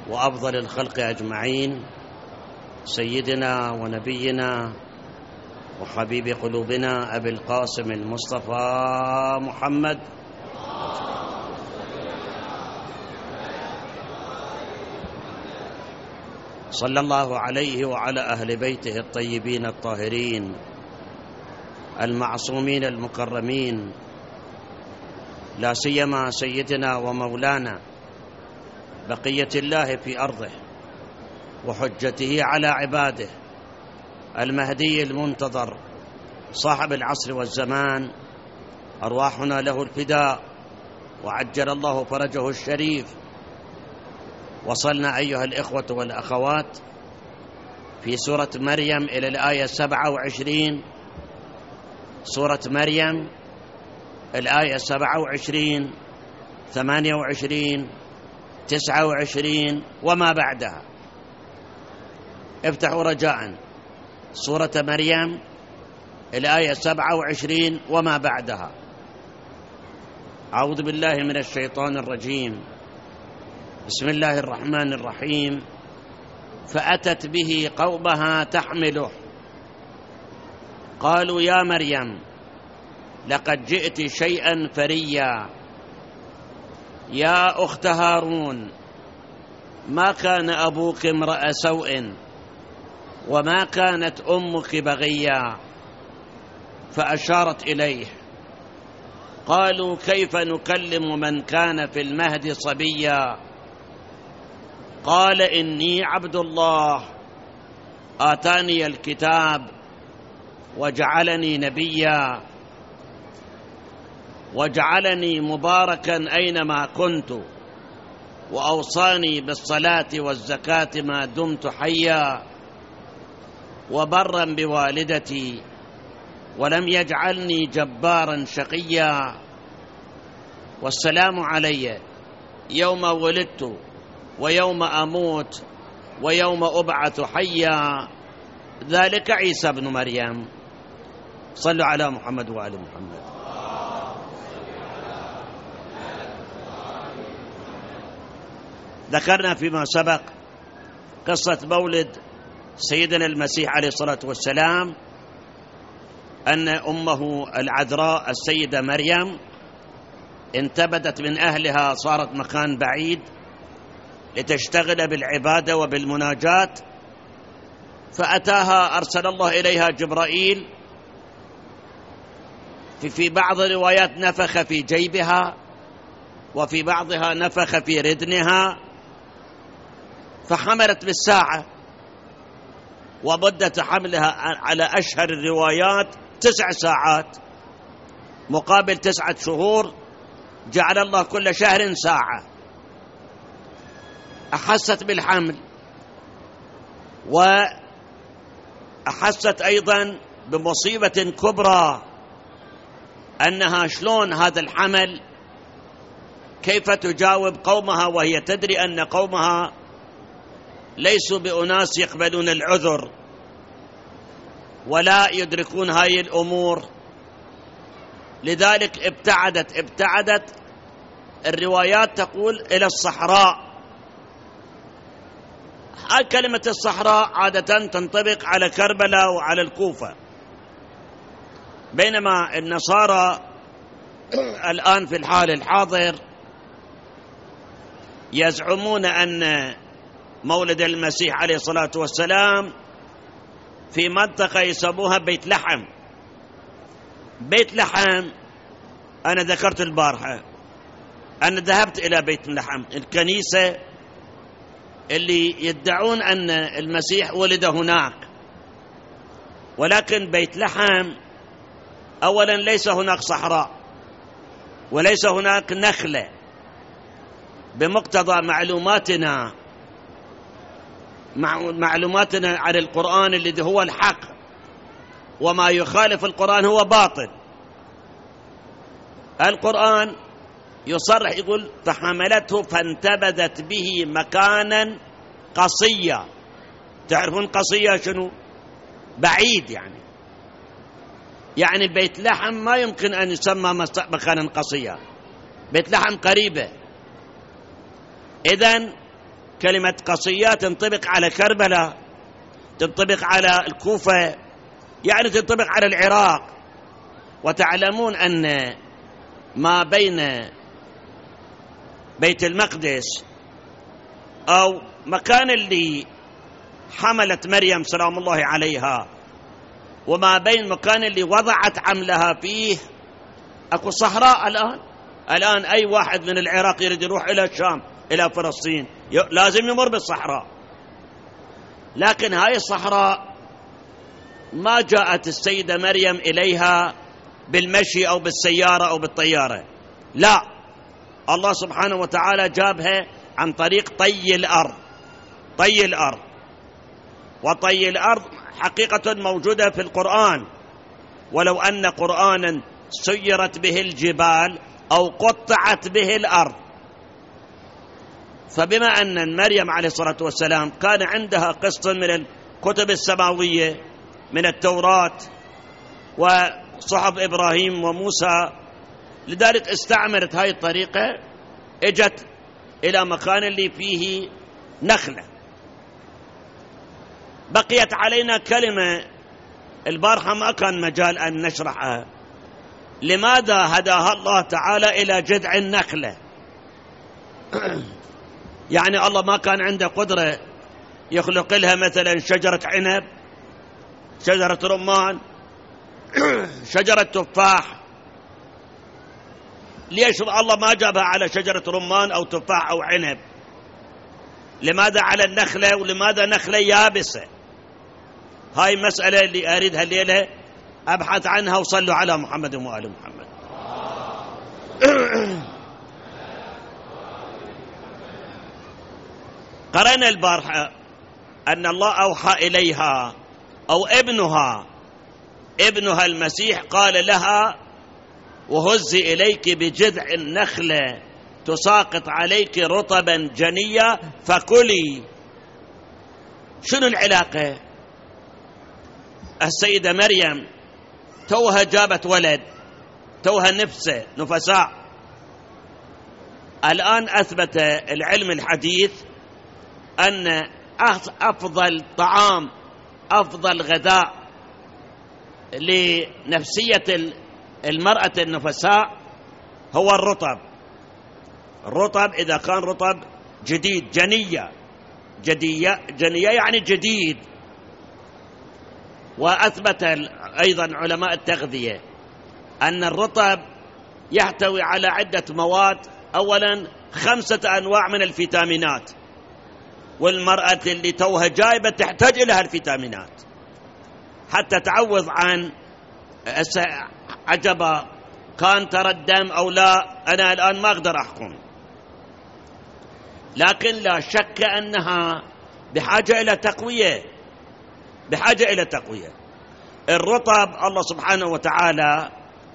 وأفضل الخلق أجمعين، سيدنا ونبينا وحبيب قلوبنا أبي القاسم المصطفى محمد صلى الله عليه وعلى أهل بيته الطيبين الطاهرين المعصومين المكرمين، لا سيما سيدنا ومولانا بقية الله في أرضه وحجته على عباده المهدي المنتظر صاحب العصر والزمان، أرواحنا له الفداء وعجل الله فرجه الشريف. وصلنا أيها الإخوة والأخوات في سورة مريم إلى الآية 27. سورة مريم الآية 27 28 29 وما بعدها. افتحوا رجاء سورة مريم الآية 27 وما بعدها. أعوذ بالله من الشيطان الرجيم. بسم الله الرحمن الرحيم. فأتت به قومها تحمله قالوا يا مريم لقد جئت شيئا فريا يا أخت هارون ما كان أبوك امرأ سوء وما كانت أمك بغيا. فأشارت إليه. قالوا كيف نكلم من كان في المهد صبيا. قال إني عبد الله آتاني الكتاب وجعلني نبيا وجعلني مباركا أينما كنت وأوصاني بالصلاة والزكاة ما دمت حيا وبرا بوالدتي ولم يجعلني جبارا شقيا والسلام علي يوم ولدت ويوم أموت ويوم أبعث حيا ذلك عيسى ابن مريم. صلوا على محمد وآل محمد. ذكرنا فيما سبق قصة مولد سيدنا المسيح عليه الصلاة والسلام، أن أمه العذراء السيدة مريم انتبذت من أهلها، صارت مكان بعيد لتشتغل بالعبادة وبالمناجاة، فأتاها أرسل الله إليها جبرائيل. في بعض الروايات نفخ في جيبها وفي بعضها نفخ في ردنها، فحملت بالساعة، ومدة حملها على أشهر الروايات 9 ساعات مقابل 9 شهور، جعل الله كل شهر ساعة. أحست بالحمل وأحست أيضا بمصيبة كبرى، أنها شلون هذا الحمل، كيف تجاوب قومها وهي تدري أن قومها ليسوا بأناس يقبلون العذر ولا يدركون هاي الأمور. لذلك ابتعدت الروايات تقول إلى الصحراء. كلمة الصحراء عادة تنطبق على كربلاء وعلى الكوفة، بينما النصارى الآن في الحال الحاضر يزعمون أن مولد المسيح عليه الصلاة والسلام في منطقة يسموها بيت لحم. بيت لحم أنا ذكرت البارحة أنا ذهبت إلى بيت لحم، الكنيسة اللي يدعون أن المسيح ولد هناك، ولكن بيت لحم أولا ليس هناك صحراء وليس هناك نخلة بمقتضى معلوماتنا عن القرآن الذي هو الحق، وما يخالف القرآن هو باطل. القرآن يصرح يقول فحملته فانتبذت به مكانا قصيا. تعرفون قصيا شنو؟ بعيد، يعني بيت لحم ما يمكن أن يسمى مكانا قصيا، بيت لحم قريبة. إذن كلمة قصية تنطبق على كربلاء، تنطبق على الكوفة، يعني تنطبق على العراق. وتعلمون أن ما بين بيت المقدس أو مكان اللي حملت مريم سلام الله عليها وما بين مكان اللي وضعت حملها فيه أكو صحراء. الآن أي واحد من العراق يريد يروح إلى الشام إلى فلسطين لازم يمر بالصحراء. لكن هاي الصحراء ما جاءت السيدة مريم إليها بالمشي أو بالسيارة أو بالطيارة، لا، الله سبحانه وتعالى جابها عن طريق طي الأرض. طي الأرض، وطي الأرض حقيقة موجودة في القرآن، ولو أن قرآنا سيرت به الجبال أو قطعت به الأرض. فبما أن مريم عليه الصلاة والسلام كان عندها قسط من الكتب السماوية من التوراة وصحف إبراهيم وموسى، لذلك استعملت هاي الطريقة، اجت إلى مكان اللي فيه نخلة. بقيت علينا كلمة البارحة ما كان مجال أن نشرحها، لماذا هداها الله تعالى إلى جذع النخلة؟ يعني الله ما كان عنده قدرة يخلق لها مثلا شجرة عنب، شجرة رمان، شجرة تفاح؟ ليش الله ما جابها على شجرة رمان أو تفاح أو عنب؟ لماذا على النخلة؟ ولماذا نخلة يابسة؟ هاي مسألة اللي أريدها الليلة أبحث عنها، وصلوا على محمد وآل محمد. قرأنا البارحة أن الله أوحى إليها، أو ابنها المسيح قال لها: وهزي إليك بجذع النخلة تساقط عليك رطبا جنيا فكلي. شنو العلاقة؟ السيدة مريم توها جابت ولد، توها نفساء. الآن أثبت العلم الحديث أن أفضل طعام، أفضل غذاء لنفسية المرأة النفساء هو الرطب. الرطب إذا كان رطب جديد، جنية يعني جديد. وأثبت أيضا علماء التغذية أن الرطب يحتوي على عدة مواد، أولا 5 أنواع من الفيتامينات، والمرأة اللي توها جايبة تحتاج إلى الفيتامينات حتى تعوض عن عجبا كان ترى الدم أو لا. أنا الآن ما أقدر أحكم، لكن لا شك أنها بحاجة إلى تقوية. الرطب الله سبحانه وتعالى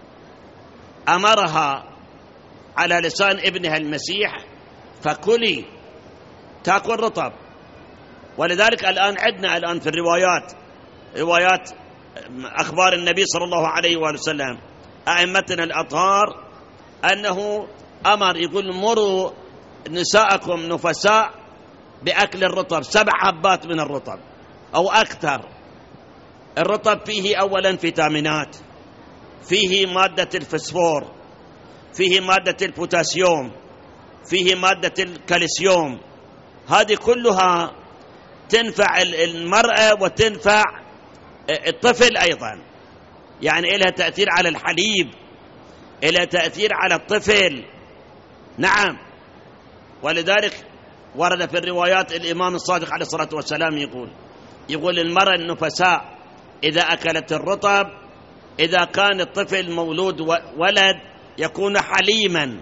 أمرها على لسان ابنها المسيح: فكلي، تأكل رطب. ولذلك الآن عندنا في روايات أخبار النبي صلى الله عليه وآله وسلم أئمتنا الأطهار أنه أمر، يقول: مروا نساءكم نفساء بأكل الرطب 7 حبات من الرطب أو أكثر. الرطب فيه أولا فيتامينات، فيه مادة الفسفور، فيه مادة البوتاسيوم، فيه مادة الكالسيوم. هذه كلها تنفع المرأة وتنفع الطفل أيضا، يعني إلها تأثير على الحليب، إلها تأثير على الطفل. نعم. ولذلك ورد في الروايات الإمام الصادق عليه الصلاة والسلام يقول المرأة النفساء إذا أكلت الرطب، إذا كان الطفل مولود ولد يكون حليما،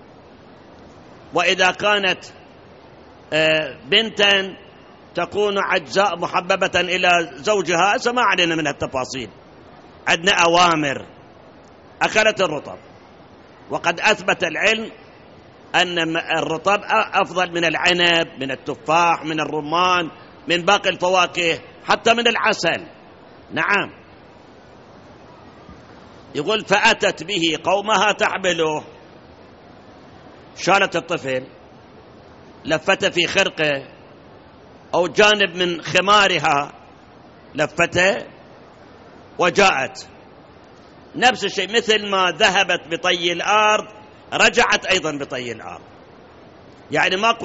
وإذا كانت بنتا تكون عجزاء محببة إلى زوجها. ما علينا من التفاصيل، عندنا أوامر. أكلت الرطب، وقد أثبت العلم أن الرطب أفضل من العنب، من التفاح، من الرمان، من باقي الفواكه، حتى من العسل. نعم. يقول: فأتت به قومها تحمله، شالت الطفل، لفته في خرقه، أو جانب من خمارها لفته وجاءت. نفس الشيء، مثل ما ذهبت بطي الأرض رجعت أيضا بطي الأرض. يعني ماكو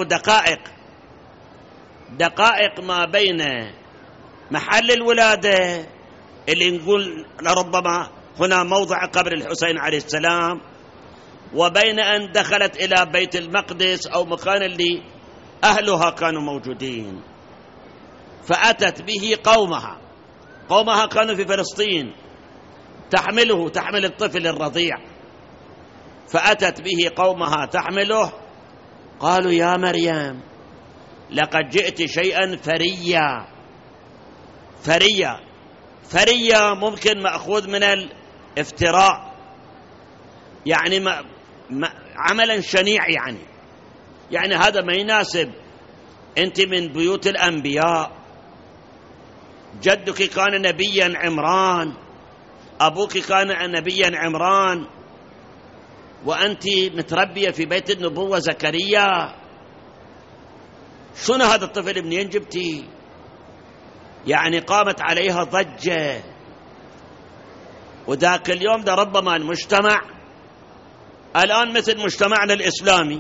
دقائق ما بين محل الولادة اللي نقول لربما هنا موضع قبر الحسين عليه السلام، وبين أن دخلت إلى بيت المقدس أو مكان اللي أهلها كانوا موجودين. فأتت به قومها كانوا في فلسطين، تحمل الطفل الرضيع، فأتت به قومها تحمله، قالوا يا مريم لقد جئت شيئا فريا ممكن مأخوذ من الافتراء، يعني عملا شنيع، يعني هذا ما يناسب. أنت من بيوت الأنبياء، جدك كان نبيا عمران، أبوك كان نبيا عمران، وأنت متربية في بيت النبوة زكريا. شنو هذا الطفل منين جبتي؟ يعني قامت عليها ضجة. وذاك اليوم ده ربما المجتمع الآن مثل مجتمعنا الإسلامي.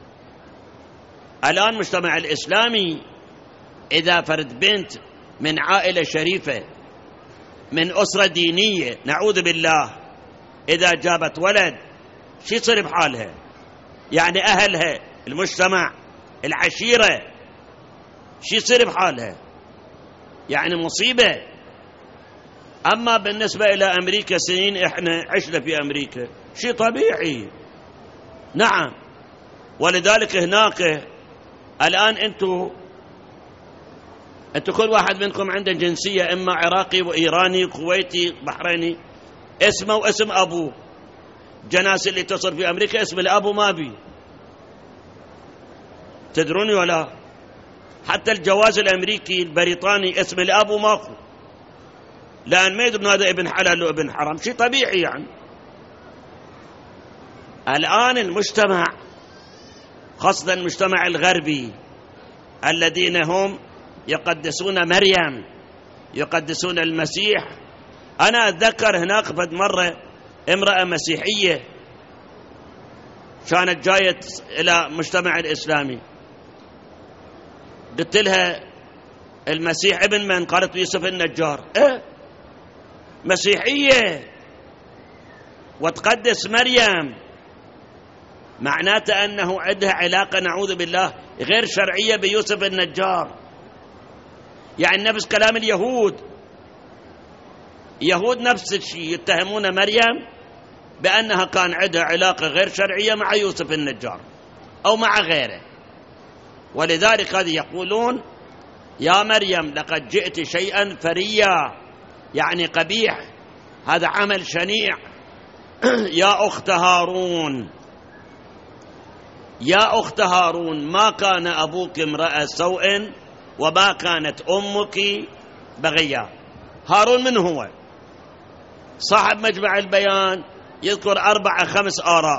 الآن مجتمع الإسلامي إذا فرد بنت من عائلة شريفة من أسرة دينية نعوذ بالله، إذا جابت ولد شو يصير بحالها؟ يعني أهلها، المجتمع، العشيرة، شو يصير بحالها؟ يعني مصيبة. أما بالنسبة إلى أمريكا، سنين إحنا عشنا في أمريكا، شيء طبيعي. نعم. ولذلك هناك الآن أنتوا كل واحد منكم عنده جنسية، إما عراقي وإيراني كويتي بحريني، اسمه واسم أبوه. جناس اللي تصل في أمريكا اسم الأب ما بي، تدروني ولا؟ حتى الجواز الأمريكي البريطاني اسم الأب ماكو، لأن ما يدرون هذا ابن حلال وابن حرام، شيء طبيعي يعني. الآن المجتمع، خاصة المجتمع الغربي، الذين هم يقدسون مريم، يقدسون المسيح. أنا أتذكر هناك فد مرة امرأة مسيحية كانت جاية إلى مجتمع الإسلامي، قلت لها المسيح ابن من؟ قالت يوسف النجار. مسيحية وتقدس مريم، معناته أنه عندها علاقة نعوذ بالله غير شرعية بيوسف النجار. يعني نفس كلام اليهود نفس الشيء، يتهمون مريم بأنها كان عندها علاقة غير شرعية مع يوسف النجار أو مع غيره. ولذلك هذه يقولون يا مريم لقد جئت شيئا فريا، يعني قبيح، هذا عمل شنيع. يا أخت هارون ما كان أبوك امرأ سوء وما كانت أمك بغيا. هارون من هو؟ صاحب مجمع البيان يذكر 4-5 آراء.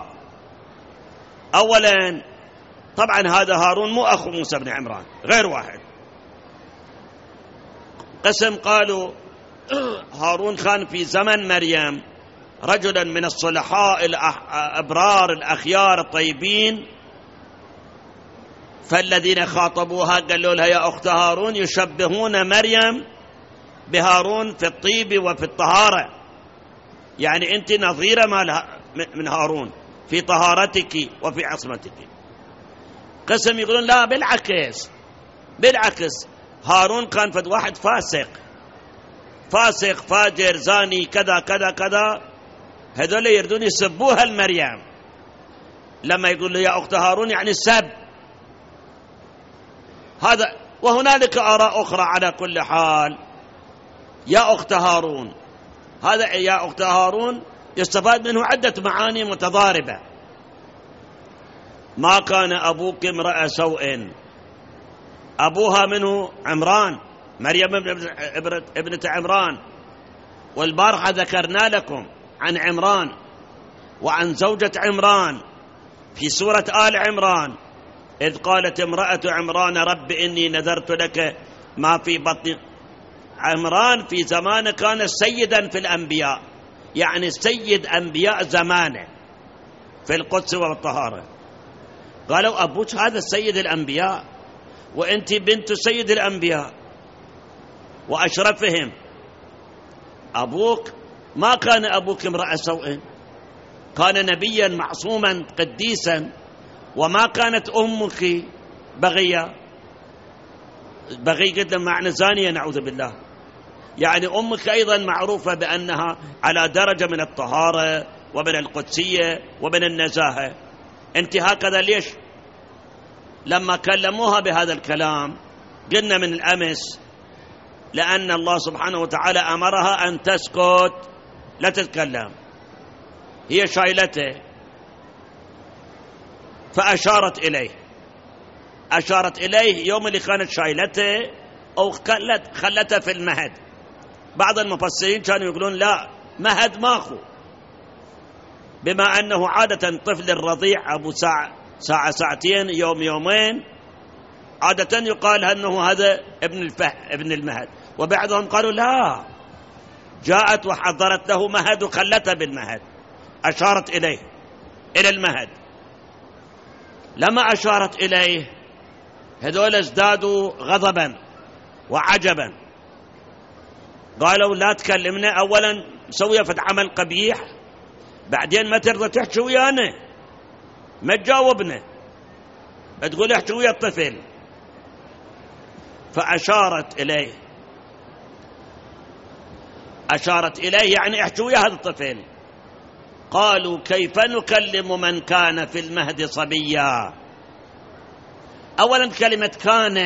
أولا طبعا هذا هارون مو أخو موسى بن عمران، غير واحد. قسم قالوا هارون كان في زمن مريم رجلا من الصلحاء الأبرار الأخيار الطيبين، فالذين خاطبوها قالوا لها يا أخت هارون، يشبهون مريم بهارون في الطيب وفي الطهارة، يعني أنت نظيرة من هارون في طهارتك وفي عصمتك. قسم يقولون لا، بالعكس هارون كان فد واحد فاسق فاجر زاني كذا كذا كذا. هذول يردون يسبوها المريم لما يقول له يا أخت هارون، يعني السب هذا. وهنالك آراء أخرى. على كل حال يا أخت هارون، هذا يا أخت هارون يستفاد منه عدة معاني متضاربة. ما كان أبوك امرأ سوء، أبوها منه عمران، مريم ابنة عمران، والبارحة ذكرنا لكم عن عمران وعن زوجة عمران في سورة آل عمران، إذ قالت امرأة عمران رب إني نذرت لك ما في بطني. عمران في زمانه كان سيدا في الأنبياء، يعني سيد أنبياء زمانه في القدس والطهارة. قالوا أبوك هذا سيد الأنبياء وأنت بنت سيد الأنبياء وأشرفهم. أبوك ما كان أبوك امرأة سوء، كان نبيا معصوما قديسا، وما كانت أمك بغية. بغي قد معنى زانية نعوذ بالله، يعني أمك أيضا معروفة بأنها على درجة من الطهارة ومن القدسية ومن النزاهة. أنت هكذا ليش؟ لما كلموها بهذا الكلام قلنا من الأمس لأن الله سبحانه وتعالى أمرها أن تسكت لا تتكلم، هي شايلته فأشارت إليه، أشارت إليه يوم اللي كانت شايلته أو خلته في المهد. بعض المفسرين كانوا يقولون لا، مهد ماخو، بما أنه عادة طفل الرضيع أبو ساعة ساعتين يوم يومين عادة يقال أنه هذا ابن المهد. وبعضهم قالوا لا، جاءت وحضرت له مهد وخلته بالمهد، أشارت إليه إلى المهد. لما أشارت إليه هذول ازدادوا غضبا وعجبا، قالوا لا تكلمنا، أولا مسوية فد عمل قبيح، بعدين ما ترضى تحكي ويانا، ما تجاوبنا، تقول احكي ويا الطفل. فأشارت إليه، أشارت إليه يعني احكي ويا هذا الطفل. قالوا كيف نكلم من كان في المهد صبيا. أولا كلمة كان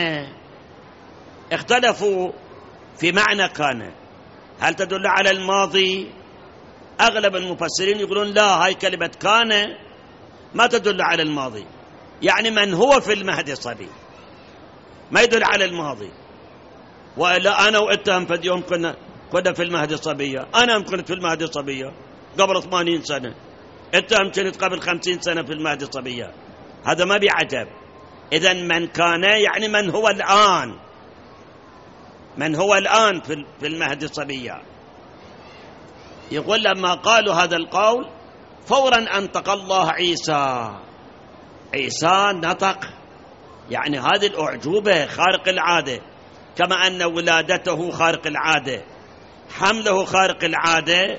اختلفوا في معنى كان، هل تدل على الماضي؟ أغلب المفسرين يقولون لا، هاي كلمة كان ما تدل على الماضي، يعني من هو في المهد صبي، ما يدل على الماضي. وإلا أنا وإنت في اليوم كنا في المهد صبية، أنا كنت في المهد صبية قبل 80 سنة، أنت كنت قبل 50 سنة في المهد صبية، هذا ما بيعجب. إذن من كان يعني من هو الآن، من هو الآن في المهد صبية. يقول لما قالوا هذا القول فورا أنطق الله عيسى. عيسى نطق، يعني هذه الأعجوبة خارق العادة، كما أن ولادته خارق العادة، حمله خارق العادة،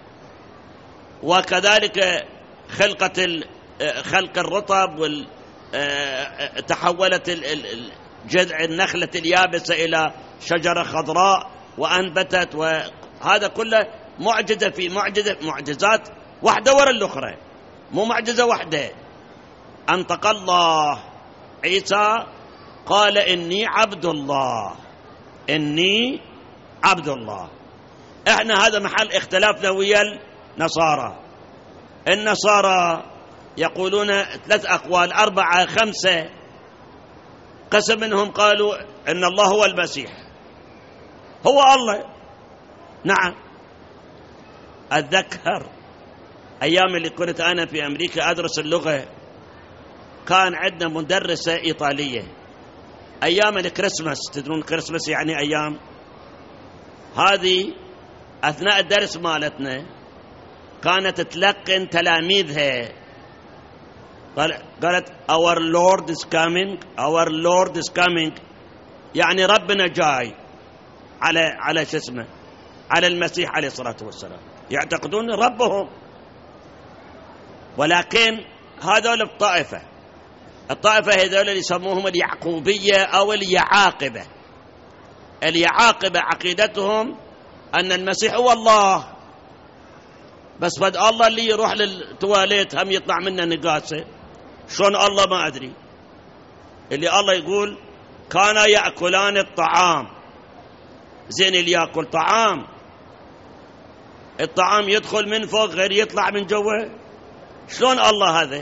وكذلك خلق الرطب تحولت جذع النخلة اليابسة إلى شجرة خضراء وأنبتت، وهذا كله معجزة في معجزات واحدة وراء الأخرى، مو معجزة واحدة. أنطق الله عيسى قال إني عبد الله، إني عبد الله. إحنا هذا محل اختلافنا ويا النصارى. النصارى يقولون 3 أقوال 4 5، قسم منهم قالوا إن الله هو المسيح، هو الله. نعم، أتذكر أيام اللي كنت أنا في أمريكا أدرس اللغة، كان عندنا مدرسة إيطالية أيام الكريسماس. تدرون الكريسماس يعني أيام هذه، أثناء الدرس مالتنا كانت تلقن تلاميذها، قالت our Lord is coming, our Lord is coming، يعني ربنا جاي على شو اسمه، على المسيح عليه الصلاة والسلام، يعتقدون ربهم. ولكن هذول الطائفة هذول اللي يسموهم اليعقوبية أو اليعاقبة. اليعاقبة عقيدتهم أن المسيح هو الله، بس فد الله اللي يروح للتواليت هم يطلع منه نقاسة. شلون الله ما أدري. اللي الله يقول كانا يأكلان الطعام، زين اللي يأكل طعام، الطعام يدخل من فوق غير يطلع من جوا، شلون الله هذا؟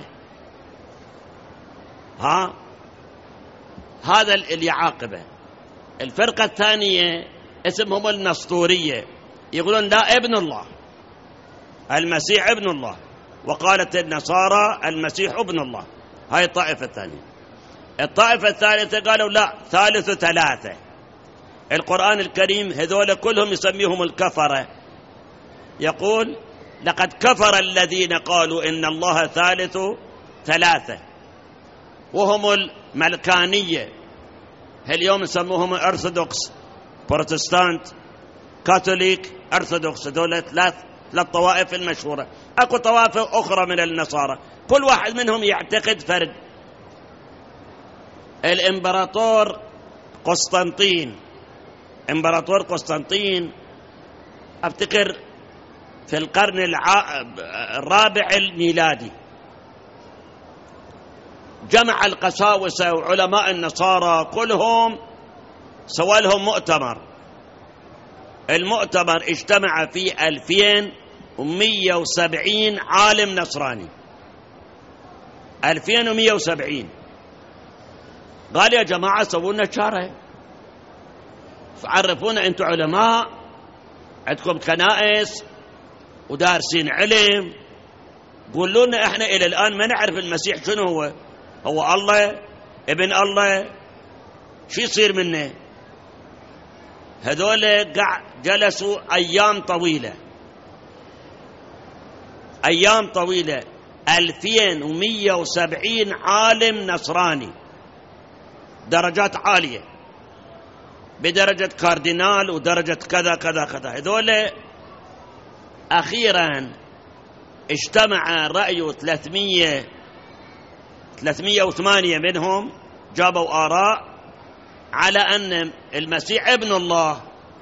هذا اليعاقبة. الفرقة الثانية اسمهم النسطورية، يقولون لا، ابن الله، المسيح ابن الله، وقالت النصارى المسيح ابن الله. هاي الطائفة الثانية. الطائفة الثالثة قالوا لا، ثالث ثلاثة. القرآن الكريم هذول كلهم يسميهم الكفرة، يقول لقد كفر الذين قالوا إن الله ثالث ثلاثة، وهم الملكانية. اليوم يسموهم أرثوذكس، بروتستانت، كاثوليك، أرثوذكس. دول ثلاث طوائف المشهورة. أكو طوائف أخرى من النصارى، كل واحد منهم يعتقد فرد. الإمبراطور قسطنطين أفتكر في القرن الرابع الميلادي جمع القساوسة وعلماء النصارى كلهم، سوى لهم مؤتمر. المؤتمر اجتمع فيه 2170 عالم نصراني، 2170. قال يا جماعة سووا لنا شارع، عرفونا أنتم علماء، عندكم كنائس ودارسين علم، قولوا لنا إحنا إلى الآن ما نعرف المسيح شنو هو الله، ابن الله، شو يصير منه؟ هذول جلسوا أيام طويلة 2170 عالم نصراني، درجات عالية، بدرجة كاردينال ودرجة كذا كذا كذا. هذول أخيرا اجتمع رأي 308 منهم، جابوا آراء على أن المسيح ابن الله،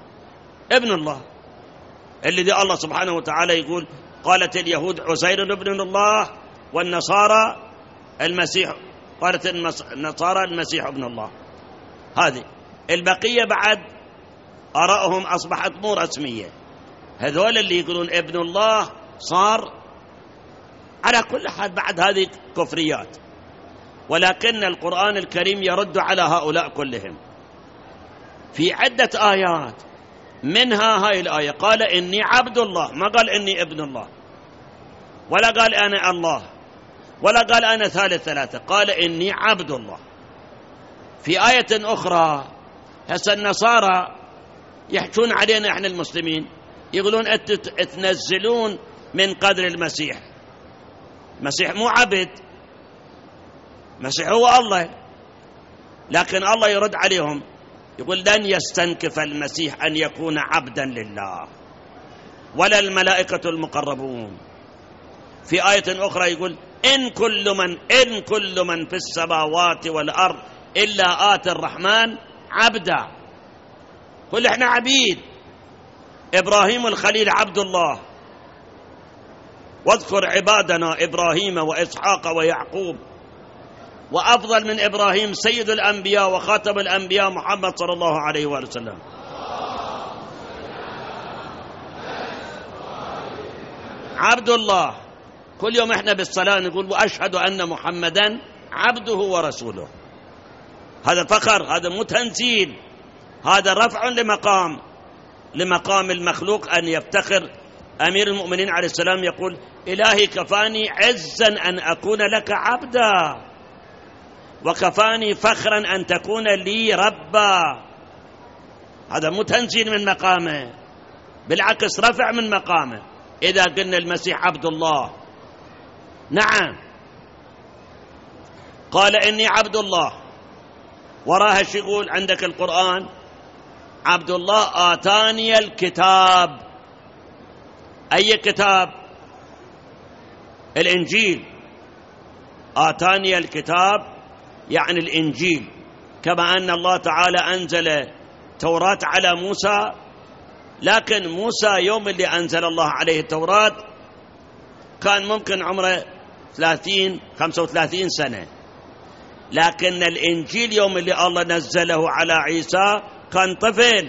الذي الله سبحانه وتعالى يقول قالت اليهود عزير ابن الله، والنصارى المسيح، قالت النصارى المسيح ابن الله. هذه البقية بعد آراءهم أصبحت مو رسمية. هذول اللي يقولون ابن الله صار على كل حال بعد هذه كفريات، ولكن القرآن الكريم يرد على هؤلاء كلهم في عدة آيات، منها هاي الآية قال إني عبد الله، ما قال إني ابن الله، ولا قال أنا الله، ولا قال أنا ثالث ثلاثة، قال إني عبد الله. في آية أخرى هسه النصارى يحجون علينا إحنا المسلمين، يقولون تنزلون من قدر المسيح. المسيح مو عبد، المسيح هو الله. لكن الله يرد عليهم يقول لن يستنكف المسيح أن يكون عبدا لله ولا الملائكة المقربون. في آية أخرى يقول إن كل من في السماوات والأرض إلا آتي الرحمن عبدا. قل إحنا عبيد. إبراهيم الخليل عبد الله، واذكر عبادنا إبراهيم وإسحاق ويعقوب، وأفضل من إبراهيم سيد الأنبياء وخاتم الأنبياء محمد صلى الله عليه وآله وسلم. عبد الله. كل يوم إحنا بالصلاة نقول وأشهد أن محمدا عبده ورسوله. هذا فخر، هذا مو تنزيل، هذا رفع لمقام المخلوق أن يفتخر. أمير المؤمنين عليه السلام يقول إلهي كفاني عزا أن أكون لك عبدا، وكفاني فخرا أن تكون لي ربا. هذا مو تنزيل من مقامه، بالعكس رفع من مقامه إذا قلنا المسيح عبد الله. نعم، قال إني عبد الله، وراها شو يقول عندك القرآن؟ عبد الله آتاني الكتاب. أي كتاب؟ الإنجيل. آتاني الكتاب يعني الإنجيل، كما أن الله تعالى أنزل توراة على موسى، لكن موسى يوم اللي أنزل الله عليه التوراة كان ممكن عمره 35 سنة، لكن الإنجيل يوم اللي الله نزله على عيسى كان طفل.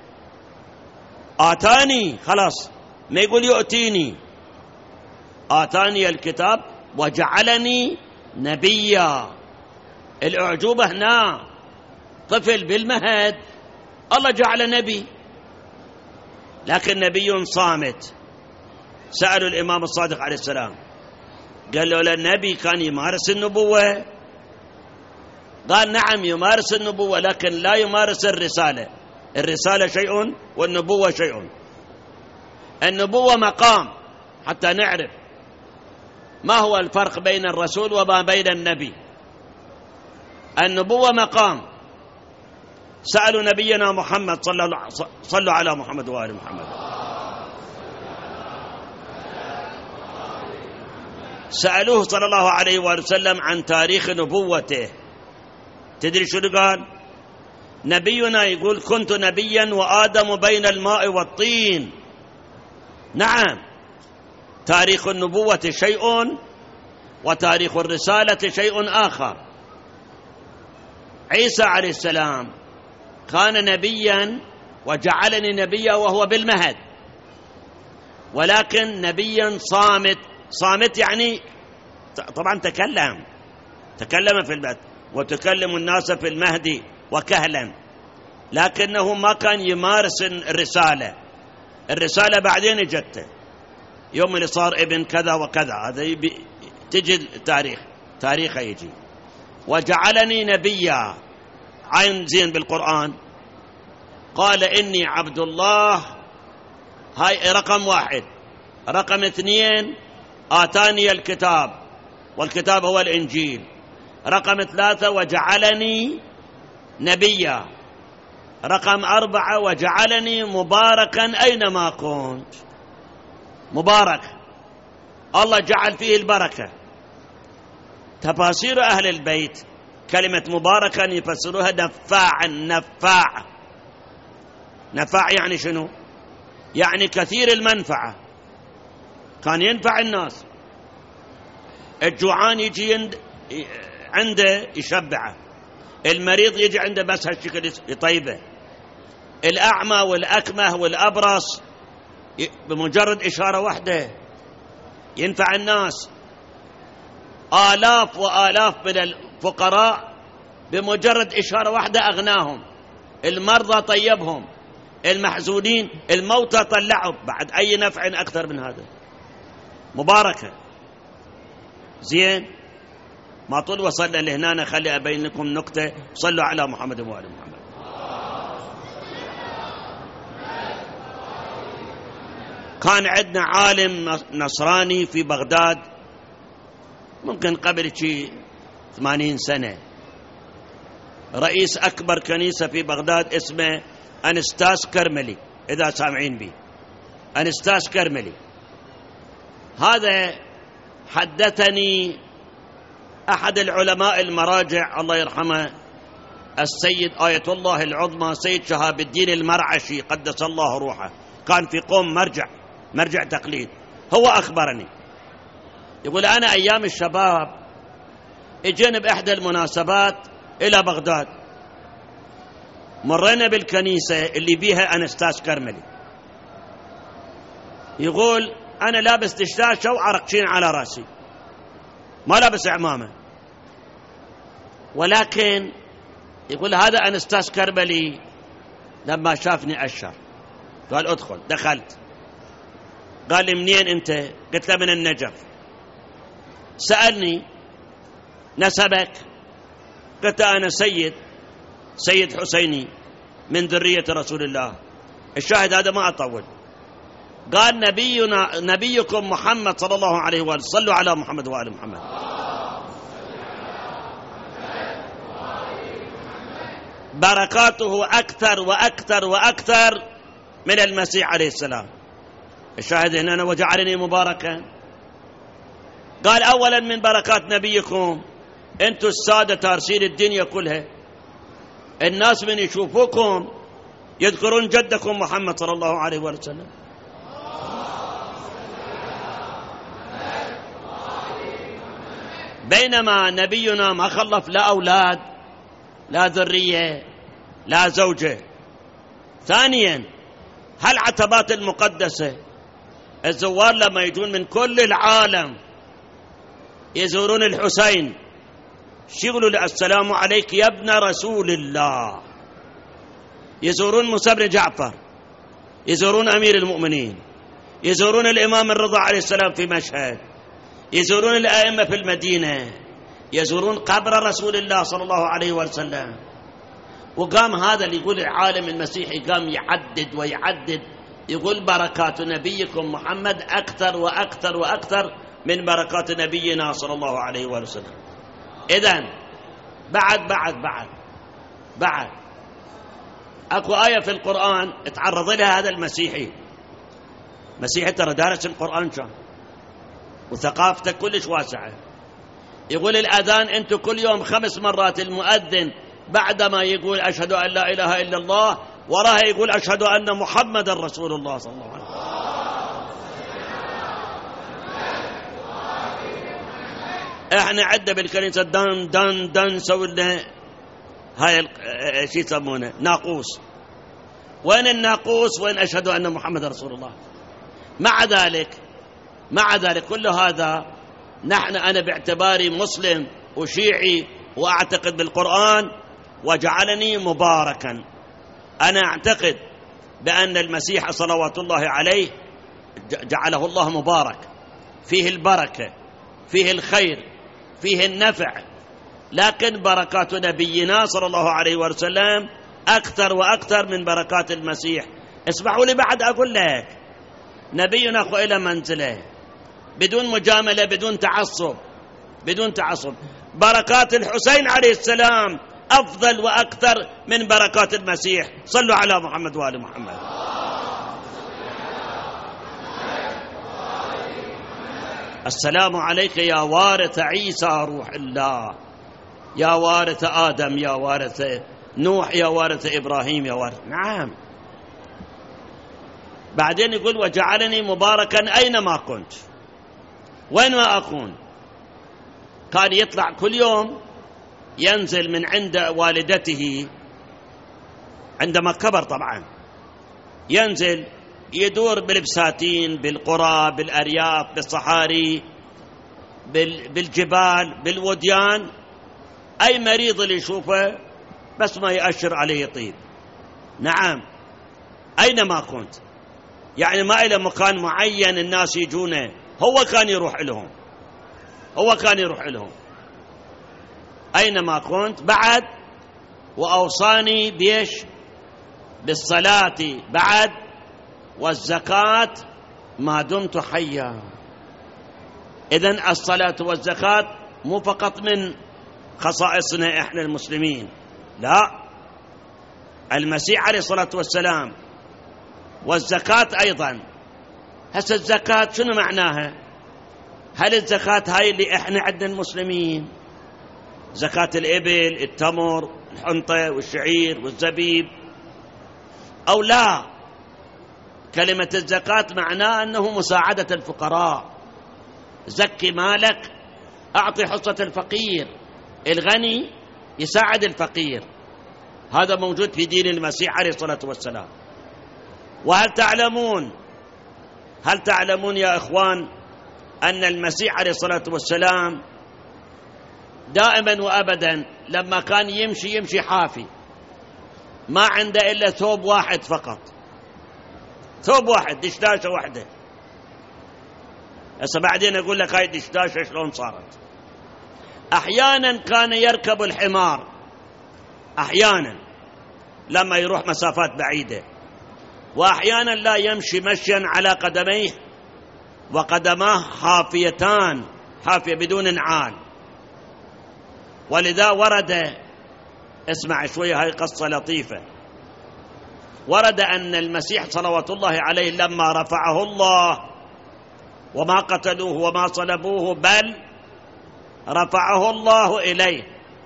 آتاني خلاص، ما يقول يؤتيني. آتاني الكتاب وجعلني نبيا. الأعجوبة هنا طفل بالمهد، الله جعل نبي، لكن نبي صامت. سألوا الإمام الصادق عليه السلام، قال له النبي كان يمارس النبوة؟ قال نعم يمارس النبوة لكن لا يمارس الرسالة. الرسالة شيء والنبوة شيء. النبوة مقام حتى نعرف ما هو الفرق بين الرسول وما بين النبي. النبوة مقام. سألوا نبينا محمد صلوا على محمد وآل محمد. سألوه صلى الله عليه وآله وسلم عن تاريخ نبوته. تدري شو قال؟ نبينا يقول كنت نبيا وآدم بين الماء والطين. نعم، تاريخ النبوة شيء وتاريخ الرسالة شيء آخر. عيسى عليه السلام كان نبيا وجعلني نبيا وهو بالمهد، ولكن نبيا صامت. صامت يعني طبعا تكلم في البث وتكلم الناس في المهد وكهلا، لكنه ما كان يمارس الرسالة. الرسالة بعدين جت يوم اللي صار ابن كذا وكذا، هذا تجي تاريخه يجي. وجعلني نبيا، عين زين بالقرآن. قال إني عبد الله، هاي رقم 1. رقم 2 آتاني الكتاب، والكتاب هو الإنجيل. رقم 3 وجعلني نبيا. رقم 4 وجعلني مباركا أينما كنت. مبارك، الله جعل فيه البركة. تفاسير أهل البيت كلمة مباركا يفسروها نفاعا. نفاع يعني شنو؟ يعني كثير المنفعة، كان ينفع الناس. الجوعان يجي عنده يشبعه، المريض يجي عنده بس هالشكل يطيبه، الأعمى والأكمه والأبرص بمجرد إشارة واحدة ينفع الناس. آلاف وآلاف من الفقراء بمجرد إشارة واحدة أغناهم. المرضى طيبهم، المحزونين الموتى طلعهم. بعد أي نفع أكثر من هذا؟ مباركة. زين، ما طول وصلنا لهنا خلي أبين لكم نكتة. صلوا على محمد وآل محمد. كان عندنا عالم نصراني في بغداد ممكن قبل شيء 80 سنة، رئيس أكبر كنيسة في بغداد اسمه أنستاس كرملي، إذا سامعين به. أنستاس كرملي هذا حدثني أحد العلماء المراجع الله يرحمه السيد آية الله العظمى سيد شهاب الدين المرعشي قدس الله روحه. كان في قوم مرجع تقليد. هو أخبرني يقول أنا أيام الشباب اجينا بإحدى المناسبات إلى بغداد، مرينا بالكنيسة اللي بيها أنستاس كرملي. يقول أنا لابس دشداشة وعرقشين على رأسي، ما لابس عمامة، ولكن يقول هذا أنستاس كرملي لما شافني أشر قال أدخل. دخلت، قال لي منين أنت؟ قلت له من النجف. سألني نسبك؟ قلت أنا سيد حسيني من ذرية رسول الله. الشاهد هذا ما أطول. قال نبيكم محمد صلى الله عليه وآله. صلوا على محمد وآل محمد. بركاته أكثر وأكثر وأكثر من المسيح عليه السلام. الشاهد هنا وجعلني مباركا. قال أولا من بركات نبيكم أنتم السادة تارسين الدنيا كلها، الناس من يشوفوكم يذكرون جدكم محمد صلى الله عليه وسلم. بينما نبينا ما خلف لا أولاد لا ذرية لا زوجة. ثانيا هالعتبات المقدسة الزوار لما يجون من كل العالم يزورون الحسين يقولوا له السلام عليك يا ابن رسول الله. يزورون موسى بن جعفر، يزورون أمير المؤمنين، يزورون الإمام الرضا عليه السلام في مشهد، يزورون الأئمة في المدينة، يزورون قبر رسول الله صلى الله عليه وسلم. وقام هذا اللي يقول العالم المسيحي قام يعدد ويعدد، يقول بركات نبيكم محمد أكثر وأكثر وأكثر من بركات نبينا صلى الله عليه وسلم. إذن بعد أكو آية في القرآن اتعرض لها هذا المسيحي ترى دارس القرآن كان وثقافته كلش واسعة. يقول الأذان أنتم كل يوم 5 مرات المؤذن بعدما يقول أشهد أن لا إله إلا الله وراها يقول أشهد أن محمد رسول الله صلى الله عليه وسلم. احنا عدة بالكنيسة دن دن دن سوينا هاي شو يسمونه ناقوس. وين الناقوس؟ وين أشهد أن محمد رسول الله؟ مع ذلك كل هذا أنا باعتباري مسلم وشيعي وأعتقد بالقرآن وجعلني مباركا. أنا أعتقد بأن المسيح صلوات الله عليه جعله الله مبارك، فيه البركة، فيه الخير، فيه النفع، لكن بركات نبينا صلى الله عليه وسلم أكثر وأكثر من بركات المسيح. اسمحوا لي بعد أقول لك، نبينا أخو إلى منزله بدون مجاملة، بدون تعصب. بركات الحسين عليه السلام أفضل وأكثر من بركات المسيح. صلوا على محمد وآل محمد. السلام عليك يا وارث عيسى روح الله، يا وارث آدم، يا وارث نوح، يا وارث إبراهيم، يا وارث. نعم. بعدين يقول وجعلني مباركا أينما كنت. وين ما أكون. كان يطلع كل يوم ينزل من عند والدته عندما كبر طبعا، ينزل يدور بالبساتين، بالقرى، بالأرياف، بالصحاري، بالجبال، بالوديان. أي مريض اللي يشوفه بس ما يأشر عليه يطيب. نعم. أينما كنت، يعني ما إلى مكان معين الناس يجونه، هو كان يروح لهم. أينما كنت. بعد وأوصاني بيش بالصلاة بعد والزكاة ما دمت حيا. إذن الصلاة والزكاة مو فقط من خصائصنا إحنا المسلمين، لا، المسيح عليه الصلاة والسلام والزكاة أيضا. هسه الزكاة شنو معناها؟ هل الزكاة هاي اللي إحنا عندنا المسلمين زكاة الإبل، التمر، الحنطة والشعير والزبيب، أو لا؟ كلمة الزكاة معناه أنه مساعدة الفقراء. زكي مالك، أعطي حصة الفقير، الغني يساعد الفقير. هذا موجود في دين المسيح عليه الصلاة والسلام. وهل تعلمون يا إخوان أن المسيح عليه الصلاة والسلام دائما وأبدا لما كان يمشي حافي، ما عنده إلا ثوب واحد فقط، ثوب واحد، دشداشة واحدة. هسه بعدين أقول لك هاي الدشداشة شلون صارت. أحيانا كان يركب الحمار، أحيانا لما يروح مسافات بعيدة، وأحيانا لا، يمشي مشيا على قدميه وقدماه حافيتان، حافية بدون نعال. ولذا ورد، اسمع شوية هاي قصة لطيفة، ورد أن المسيح صلوات الله عليه لما رفعه الله وما قتلوه وما صلبوه بل رفعه الله إليه،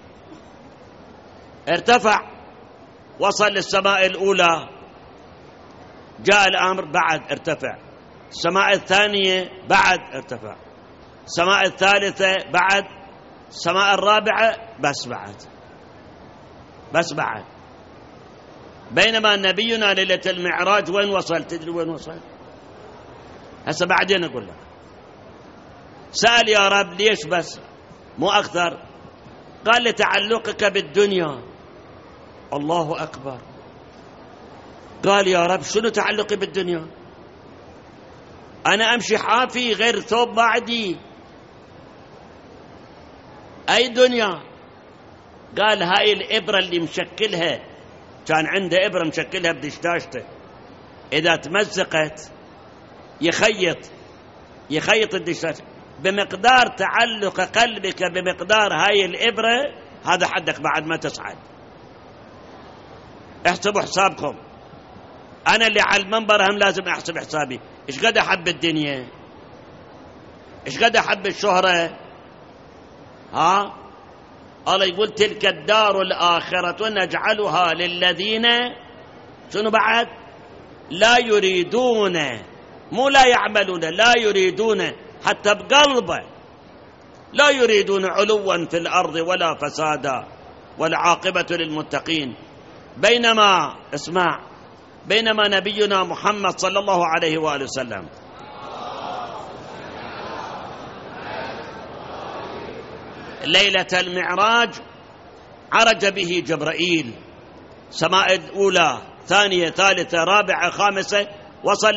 ارتفع وصل للسماء الأولى، جاء الأمر بعد ارتفع، السماء الثانية بعد ارتفع، السماء الثالثة بعد، السماء الرابعة بس بعد. بينما نبينا ليلة المعراج وين وصل؟ تدري وين وصل؟ هسه بعدين أقول لك. سأل يا رب ليش بس مو أكثر؟ قال لتعلقك بالدنيا. الله أكبر. قال يا رب شنو تعلقي بالدنيا؟ أنا أمشي حافي غير ثوب ما عندي. أي دنيا؟ قال هاي الإبرة اللي مشكلها، كان عنده إبرة مشكلها بدشداشته، إذا تمزقت يخيط الدشداشة بمقدار تعلق قلبك بمقدار هاي الإبرة، هذا حدك بعد ما تصعد. احسبوا حسابكم. أنا اللي على المنبر هم لازم أحسب حسابي. إيش قد أحب الدنيا؟ إيش قد أحب الشهرة؟ الله يقول تلك الدار الآخرة نجعلها للذين شنو بعد؟ لا يريدون، مو لا يعملون، لا يريدون حتى بقلبه، لا يريدون علوا في الأرض ولا فسادا والعاقبة للمتقين. بينما اسمع، بينما نبينا محمد صلى الله عليه وآله وسلم ليلة المعراج عرج به جبرائيل سماء الأولى ثانية ثالثة رابعة خامسة، وصل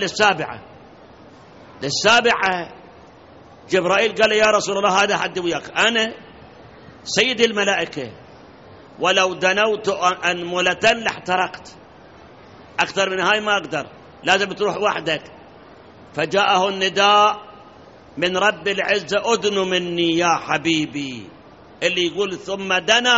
للسابعة. جبرائيل قال يا رسول الله هذا حد وياك، أنا سيد الملائكة ولو دنوت أنملة لاحترقت، أكثر من هاي ما أقدر، لازم تروح وحدك. فجاءه النداء من رب العزة أدن مني يا حبيبي، اللي يقول ثم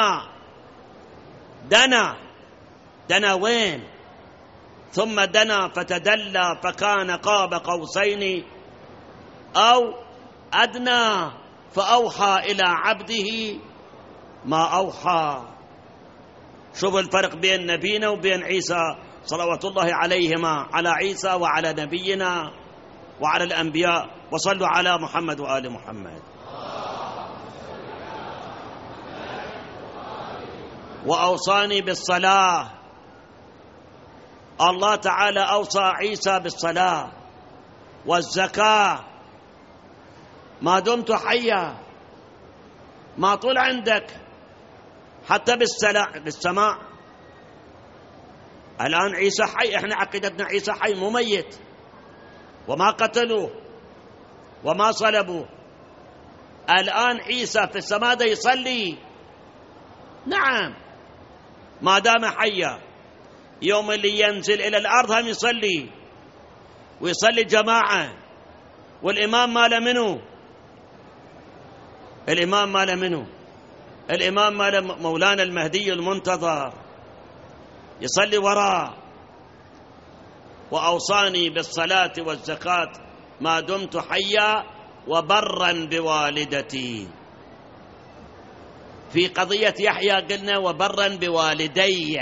دنا وين؟ ثم دنا فتدلى فكان قاب قوسين أو أدنى فأوحى إلى عبده ما أوحى. شوف الفرق بين نبينا وبين عيسى صلوات الله عليهما، على عيسى وعلى نبينا وعلى الأنبياء. وصلوا على محمد وآل محمد. وأوصاني بالصلاة، الله تعالى أوصى عيسى بالصلاة والزكاة ما دمت حيا، ما طول عندك حتى بالسماع. الآن عيسى حي، احنا عقيدتنا عيسى حي مو ميت، وما قتلوه وما صلبوه. الآن عيسى في السماء ده يصلي، نعم ما دام حيا. يوم اللي ينزل إلى الأرض هم يصلي، ويصلي جماعة. والإمام ماله منه؟ الإمام ماله منه؟ الإمام ماله مولانا المهدي المنتظر، يصلي وراه. وأوصاني بالصلاة والزكاة ما دمت حيا وبرا بوالدتي. في قضية يحيى قلنا وبرا بوالدي،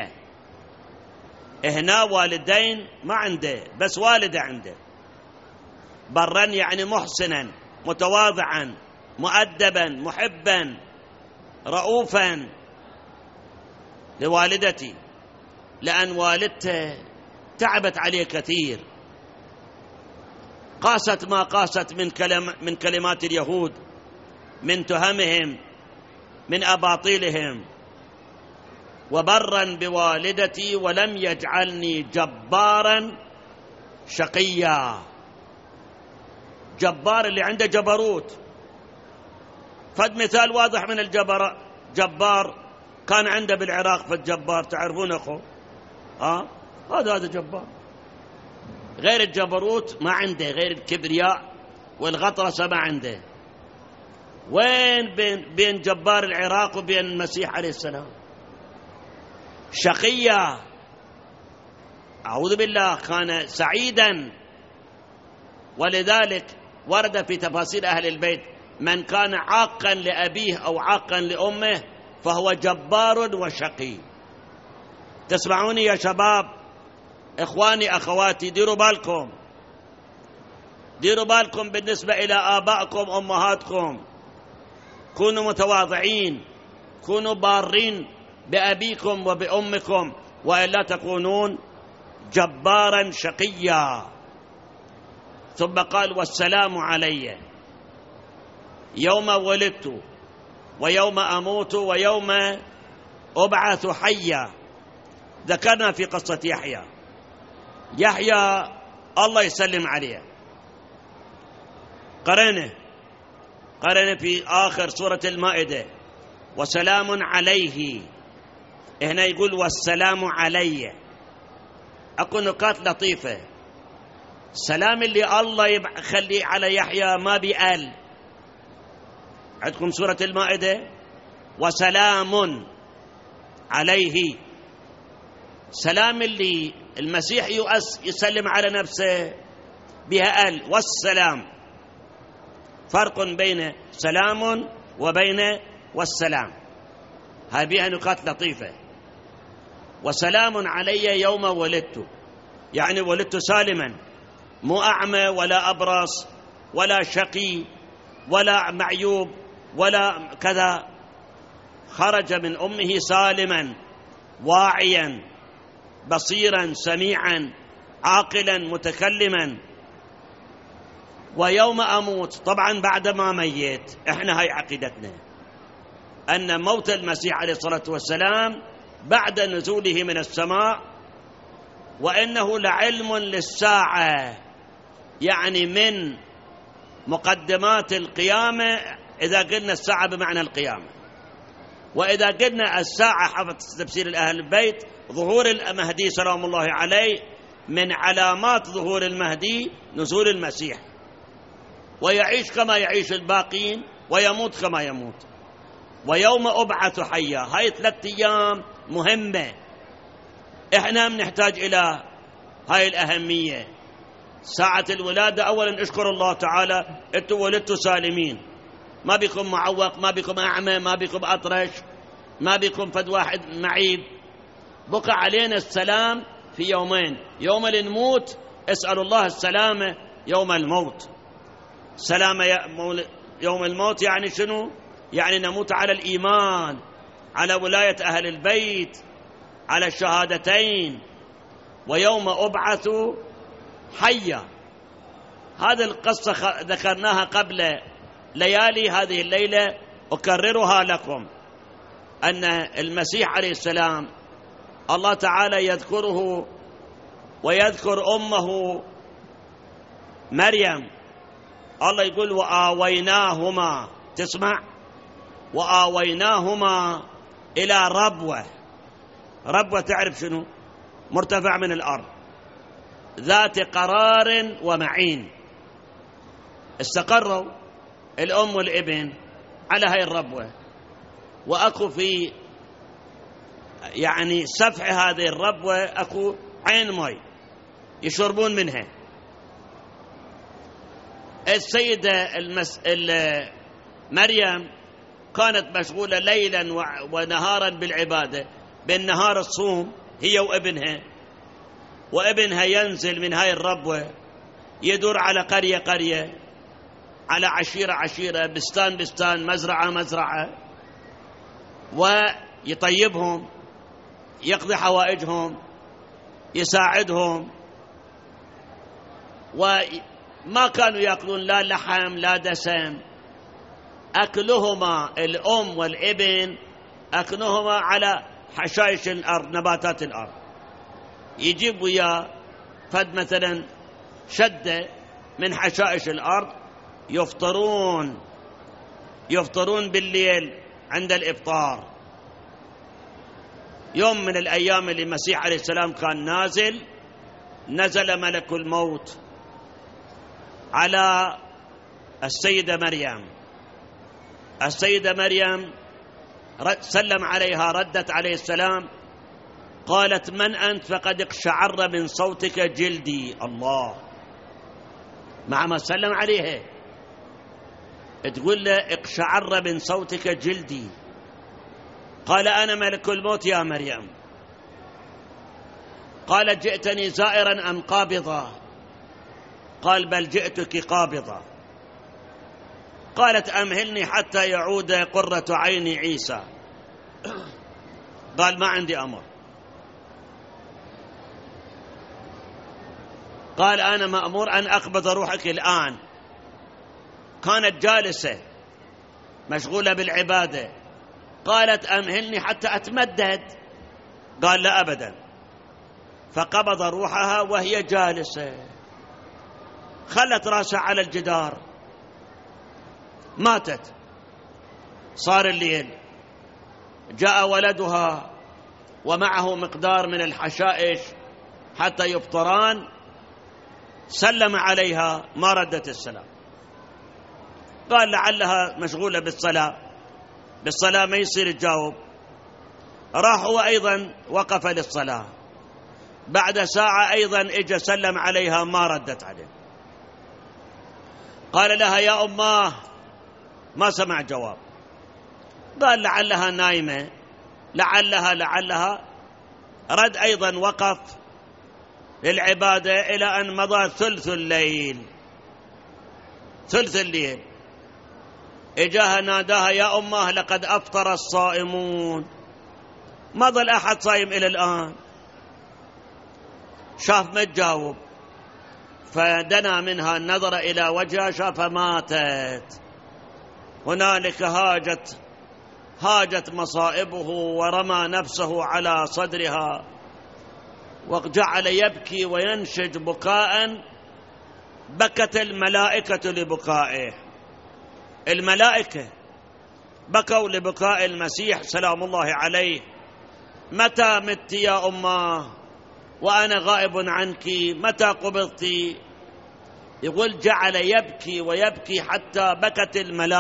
هنا والدين ما عنده، بس والدة عنده. برا يعني محسنا متواضعا مؤدبا محبا رؤوفا لوالدتي، لأن والدته تعبت عليه كثير، قاست ما قاست من كلمات اليهود، من تهمهم، من أباطيلهم. وبرا بوالدتي ولم يجعلني جبارا شقيا. جبار اللي عنده جبروت. فد مثال واضح من جبار كان عنده بالعراق، فالجبار تعرفون أخو هذا جبار. غير الجبروت ما عنده، غير الكبرياء والغطرسة ما عنده. وين بين جبار العراق وبين المسيح عليه السلام؟ شقيا، أعوذ بالله، كان سعيدا. ولذلك ورد في تفاصيل أهل البيت من كان عاقا لأبيه أو عاقا لأمه فهو جبار وشقي. تسمعوني يا شباب، إخواني أخواتي، ديروا بالكم بالنسبة إلى آبائكم أمهاتكم. كونوا متواضعين، كونوا بارين بأبيكم وبأمكم، وإلا تكونون جبارا شقيا. ثم قال والسلام علي يوم ولدت ويوم أموت ويوم أبعث حيا. ذكرنا في قصة يحيى الله يسلم عليه، قرأنا في آخر سورة المائدة وسلام عليه. هنا يقول والسلام علي. أكو نقاط لطيفة. السلام اللي الله يخلي على يحيى ما بيقال. عندكم سورة المائدة وسلام عليه. سلام اللي المسيح يسلم على نفسه بها قال والسلام. فرق بين سلام وبين والسلام. هاي بها نقاط لطيفة. وسلام علي يوم ولدت، يعني ولدت سالما، مو أعمى ولا أبرص ولا شقي ولا معيوب ولا كذا، خرج من أمه سالما واعيا بصيرا سميعا عاقلا متكلما. ويوم أموت، طبعا بعد ما ميت. احنا هاي عقيدتنا أن موت المسيح عليه الصلاة والسلام بعد نزوله من السماء، وإنه لعلم للساعة، يعني من مقدمات القيامة. إذا قلنا الساعة بمعنى القيامة، وإذا قلنا الساعة حسب تفسير أهل البيت ظهور المهدي سلام الله عليه، من علامات ظهور المهدي نزول المسيح، ويعيش كما يعيش الباقين ويموت كما يموت. ويوم أبعث حيا، هاي 3 أيام مهمة، إحنا بنحتاج إلى هاي الأهمية. ساعة الولادة أولا اشكر الله تعالى، أنتم ولدتوا سالمين، ما بكم معوق، ما بكم أعمى، ما بكم أطرش، ما بكم فد واحد معيب. بقى علينا السلام في يومين، يوم نموت اسأل الله السلامة يوم الموت. سلامة يوم الموت يعني شنو؟ يعني نموت على الإيمان، على ولاية أهل البيت، على الشهادتين. ويوم أبعث حيا، هذه القصة ذكرناها قبل ليالي. هذه الليلة أكررها لكم، أن المسيح عليه السلام الله تعالى يذكره ويذكر أمه مريم. الله يقول وآويناهما، تسمع؟ وآويناهما إلى ربوة. ربوة تعرف شنو؟ مرتفع من الأرض، ذات قرار ومعين. استقروا الأم والابن على هاي الربوة، وأكو في يعني سفح هذه الربوة أكو عين ماء يشربون منها. السيدة مريم كانت مشغولة ليلا ونهارا بالعبادة. بالنهار الصوم هي وابنها، وابنها ينزل من هاي الربوة يدور على قرية قرية، على عشيرة عشيرة، بستان بستان، مزرعة مزرعة، ويطيبهم، يقضي حوائجهم، يساعدهم. وما كانوا يأكلون لا لحم لا دسم، أكلهما الأم والابن أكلهما على حشائش الأرض، نباتات الأرض. يجيب وياه فد مثلا شدة من حشائش الأرض، يفطرون بالليل عند الإفطار. يوم من الأيام اللي المسيح عليه السلام كان نزل ملك الموت على السيدة مريم. السيدة مريم سلم عليها، ردت عليه السلام، قالت من أنت؟ فقد اقشعر من صوتك جلدي. الله، مع ما سلم عليها تقول له اقشعر من صوتك جلدي. قال أنا ملك الموت يا مريم. قال جئتني زائرا أم قابضا؟ قال بل جئتك قابضا. قالت أمهلني حتى يعود قرة عين عيسى. قال ما عندي أمر. قال أنا مأمور أن أقبض روحك الآن. كانت جالسة مشغولة بالعبادة. قالت أمهلني حتى أتمدد. قال لا أبدا. فقبض روحها وهي جالسة، خلت رأسها على الجدار، ماتت. صار الليل، جاء ولدها ومعه مقدار من الحشائش حتى يفطران، سلم عليها ما ردت السلام، قال لعلها مشغولة بالصلاة ما يصير تجاوب. راح هو أيضا وقف للصلاة، بعد ساعة أيضا إجا سلم عليها ما ردت عليه، قال لها يا أماه، ما سمع جواب، قال لعلها نايمة، لعلها رد أيضا وقف للعبادة إلى أن مضى ثلث الليل، إجاها ناداها يا أماه لقد أفطر الصائمون، ما ظل أحد صايم إلى الآن. شاف ما تجاوب، فدنا منها، نظر إلى وجهها شاف ماتت. هنالك هاجت مصائبه ورمى نفسه على صدرها وجعل يبكي وينشج بكاء، بكت الملائكة لبكائه، الملائكة بكوا لبكاء المسيح سلام الله عليه. متى مت يا أماه وأنا غائب عنك؟ متى قبضت؟ يقول جعل يبكي ويبكي حتى بكت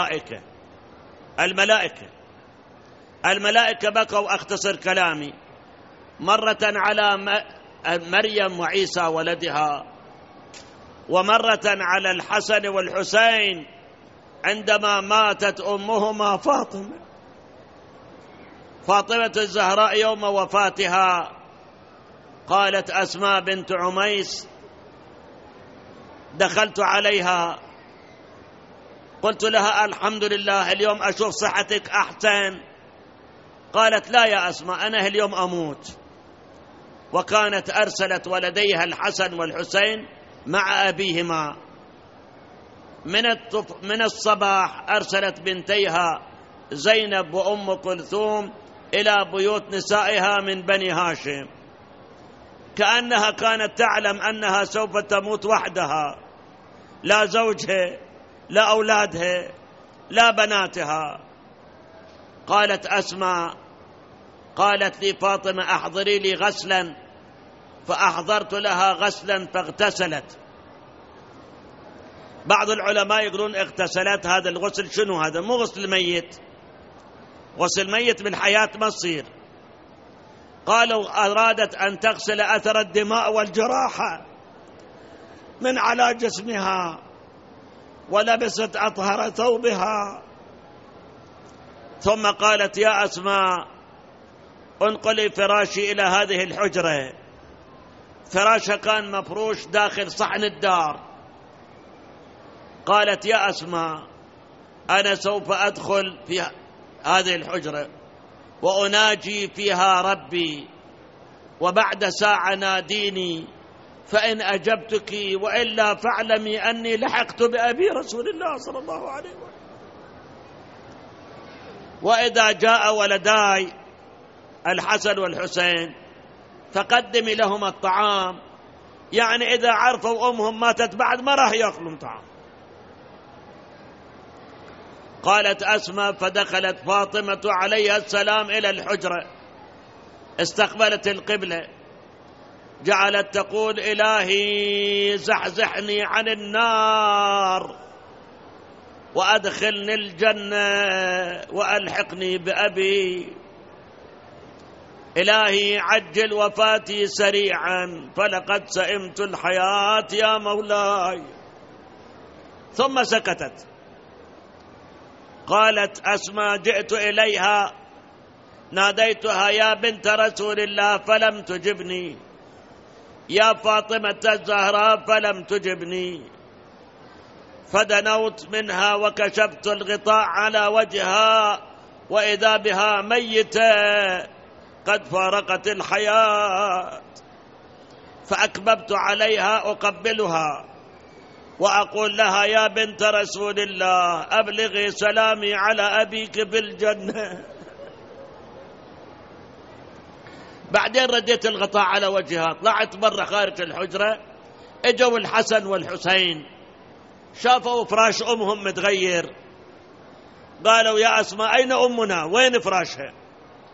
الملائكة بكوا. أختصر كلامي، مرة على مريم وعيسى ولدها، ومرة على الحسن والحسين عندما ماتت أمهما فاطمة الزهراء يوم وفاتها. قالت أسماء بنت عميس دخلت عليها قلت لها الحمد لله اليوم أشوف صحتك أحسن. قالت لا يا أسماء، أنا اليوم أموت. وكانت أرسلت ولديها الحسن والحسين مع أبيهما. من الصباح أرسلت بنتيها زينب وأم كلثوم إلى بيوت نسائها من بني هاشم، كأنها كانت تعلم أنها سوف تموت وحدها، لا زوجها لا أولادها لا بناتها. قالت أسماء، قالت لي فاطمة أحضري لي غسلا، فأحضرت لها غسلا فاغتسلت. بعض العلماء يقولون اغتسلت، هذا الغسل شنو؟ هذا مو غسل الميت، غسل الميت بالحياة ما يصير. قالوا أرادت أن تغسل أثر الدماء والجراحة من على جسمها، ولبست أطهر ثوبها. ثم قالت يا أسماء انقلي فراشي إلى هذه الحجرة. فراشها كان مفروش داخل صحن الدار. قالت يا أسماء أنا سوف أدخل في هذه الحجرة وأناجي فيها ربي، وبعد ساعة ناديني، فإن أجبتك وإلا فاعلمي أني لحقت بأبي رسول الله صلى الله عليه وسلم. وإذا جاء ولداي الحسن والحسين فقدمي لهم الطعام، يعني إذا عرفوا أمهم ماتت بعد ما راح يأكلون طعام. قالت أسماء فدخلت فاطمة عليها السلام إلى الحجرة، استقبلت القبلة، جعلت تقول إلهي زحزحني عن النار وأدخلني الجنة وألحقني بأبي، إلهي عجل وفاتي سريعا فلقد سئمت الحياة يا مولاي. ثم سكتت. قالت أسماء جئت إليها ناديتها يا بنت رسول الله فلم تجبني، يا فاطمة الزهراء فلم تجبني، فدنوت منها وكشفت الغطاء على وجهها وإذا بها ميتة قد فارقت الحياة، فأكببت عليها أقبلها وأقول لها يا بنت رسول الله أبلغي سلامي على أبيك بالجنة. بعدين رديت الغطاء على وجهها، طلعت برا خارج الحجرة، اجوا الحسن والحسين شافوا فراش أمهم متغير، قالوا يا أسماء أين أمنا؟ وين فراشها؟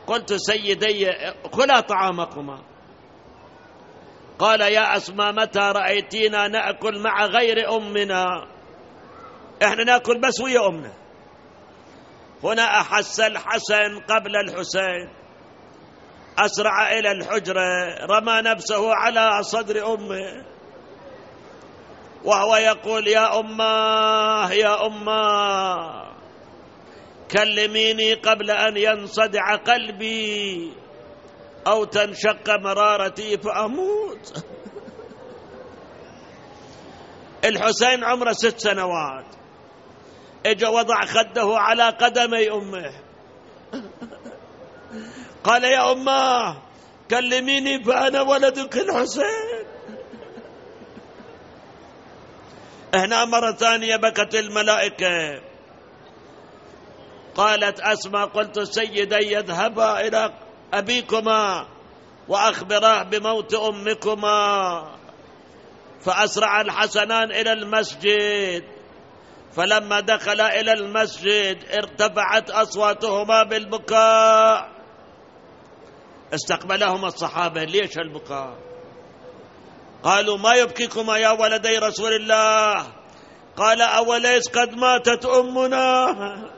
قلت سيدي كلا طعامكما. قال يا أسماء متى رأيتينا نأكل مع غير أمنا؟ إحنا نأكل بس ويا أمنا. هنا أحس الحسن قبل الحسين، أسرع إلى الحجرة، رمى نفسه على صدر أمه وهو يقول يا أماه يا أماه كلميني قبل أن ينصدع قلبي أو تنشق مرارتي فأموت. الحسين عمره 6 سنوات، اجا وضع خده على قدمي أمه، قال يا أماه كلميني فأنا ولدك الحسين. هنا مرة ثانية بكت الملائكة. قالت أسماء قلت سيدي يذهبا إلى أبيكما وأخبراه بموت أمكما. فأسرع الحسنان إلى المسجد، فلما دخل إلى المسجد ارتفعت أصواتهما بالبكاء. استقبلهما الصحابة ليش البكاء؟ قالوا ما يبكيكما يا ولدي رسول الله؟ قال أوليس قد ماتت أمنا؟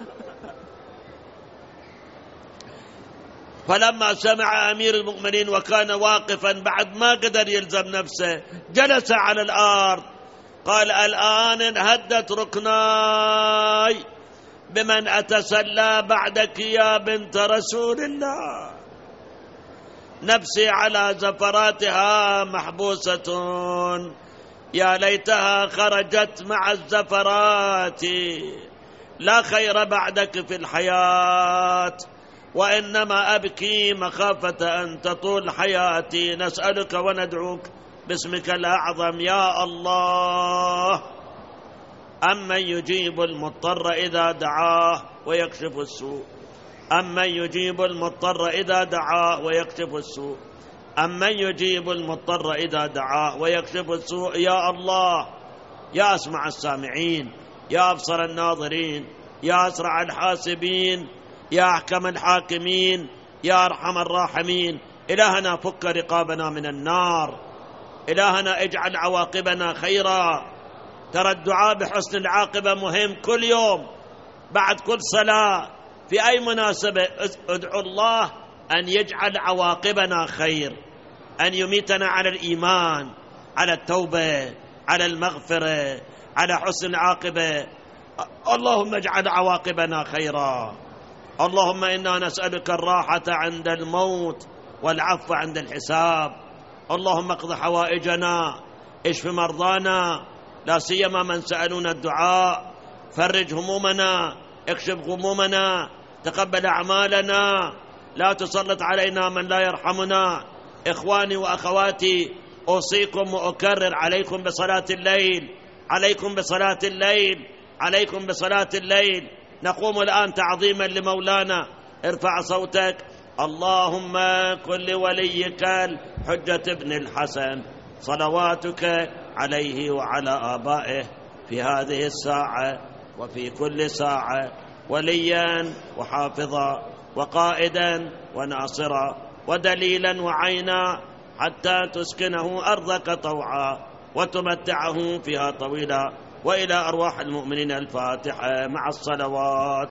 فلما سمع أمير المؤمنين وكان واقفا بعد ما قدر يلزم نفسه جلس على الأرض، قال الآن انهدت ركناي بمن أتسلى بعدك يا بنت رسول الله. نفسي على زفراتها محبوسة، يا ليتها خرجت مع الزفرات. لا خير بعدك في الحياة، وإنما أبكي مخافة أن تطول حياتي. نسألك وندعوك باسمك الأعظم يا الله أمن يجيب المضطر إذا دعاه ويكشف السوء، أمن يجيب المضطر إذا دعاه ويكشف السوء، أمن يجيب المضطر إذا دعاه ويكشف السوء. يا الله يا أسمع السامعين، يا أبصر الناظرين، يا أسرع الحاسبين، يا أحكم الحاكمين، يا أرحم الراحمين. إلهنا فك رقابنا من النار، إلهنا اجعل عواقبنا خيرا. ترى الدعاء بحسن العاقبة مهم. كل يوم بعد كل صلاة في أي مناسبة ادعو الله أن يجعل عواقبنا خير، أن يميتنا على الإيمان، على التوبة، على المغفرة، على حسن العاقبة. اللهم اجعل عواقبنا خيرا. اللهم إنا نسألك الراحة عند الموت والعفو عند الحساب. اللهم اقض حوائجنا، اشف مرضانا، لا سيما من سألونا الدعاء، فرج همومنا، اكشف غمومنا، تقبل أعمالنا، لا تسلط علينا من لا يرحمنا. إخواني وأخواتي أوصيكم وأكرر عليكم بصلاة الليل، عليكم بصلاة الليل، عليكم بصلاة الليل. نقوم الآن تعظيما لمولانا. ارفع صوتك. اللهم كن لوليك الحجة ابن الحسن صلواتك عليه وعلى آبائه في هذه الساعة وفي كل ساعة وليا وحافظا وقائدا وناصرا ودليلا وعينا، حتى تسكنه أرضك طوعا وتمتعه فيها طويلا. وإلى أرواح المؤمنين الفاتحة مع الصلوات.